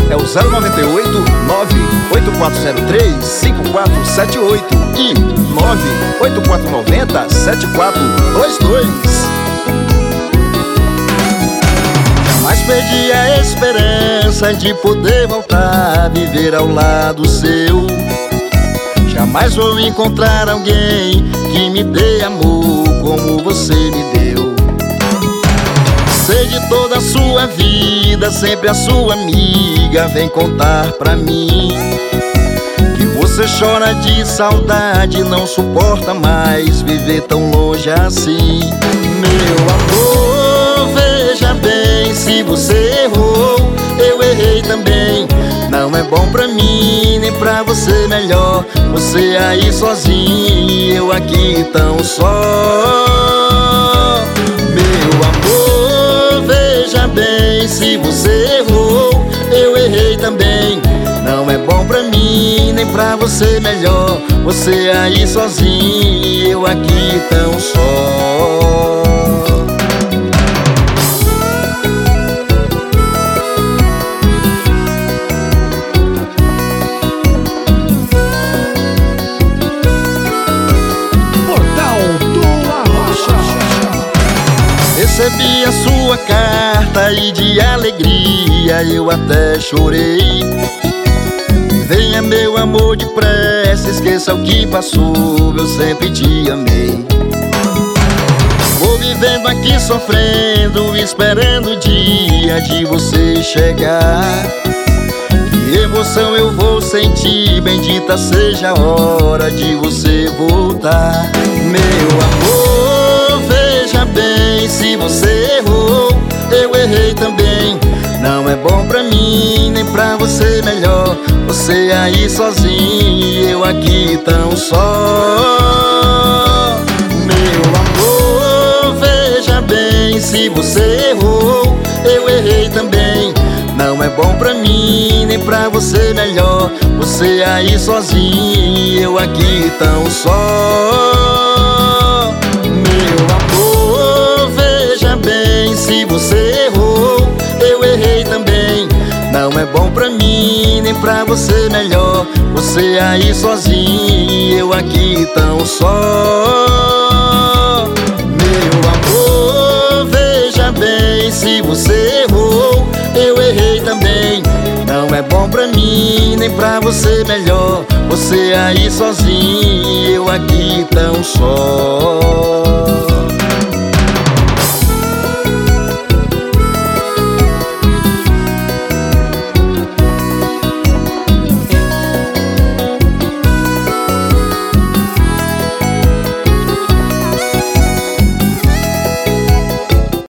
é o 098 98403 5478 e 98490 7422. Jamais perdi a esperança de poder voltar a viver ao lado seu. Jamais vou encontrar alguém que me dê amor como você me deu. Sei de toda a sua vida, sempre a sua amiga vem contar pra mim que você chora de saudade, não suporta mais viver tão longe assim. Meu amor, veja bem, se você errou, eu errei também. Não é bom pra mim, nem pra você melhor. Você aí sozinho, eu aqui tão só. Meu amor, veja bem, se você errou, eu errei também. Não é bom pra mim, nem pra você melhor. Você aí sozinho, eu aqui tão só. Recebi a sua carta e de alegria eu até chorei. Venha meu amor depressa, esqueça o que passou, eu sempre te amei. Vou vivendo aqui sofrendo, esperando o dia de você chegar. Que emoção eu vou sentir, bendita seja a hora de você voltar. Meu amor, veja bem, se você errou, eu errei também. Não é bom pra mim, nem pra você melhor. Você aí sozinho, eu aqui tão só. Meu amor, veja bem, se você errou, eu errei também. Não é bom pra mim, nem pra você melhor. Você aí sozinho, eu aqui tão só. Meu amor, veja bem, se você errou, eu errei também. Não é bom pra mim, nem pra você melhor. Você aí sozinho, eu aqui tão só. Meu amor, veja bem, se você errou, eu errei também. Não é bom pra mim, nem pra você melhor. Você aí sozinho, eu aqui tão só.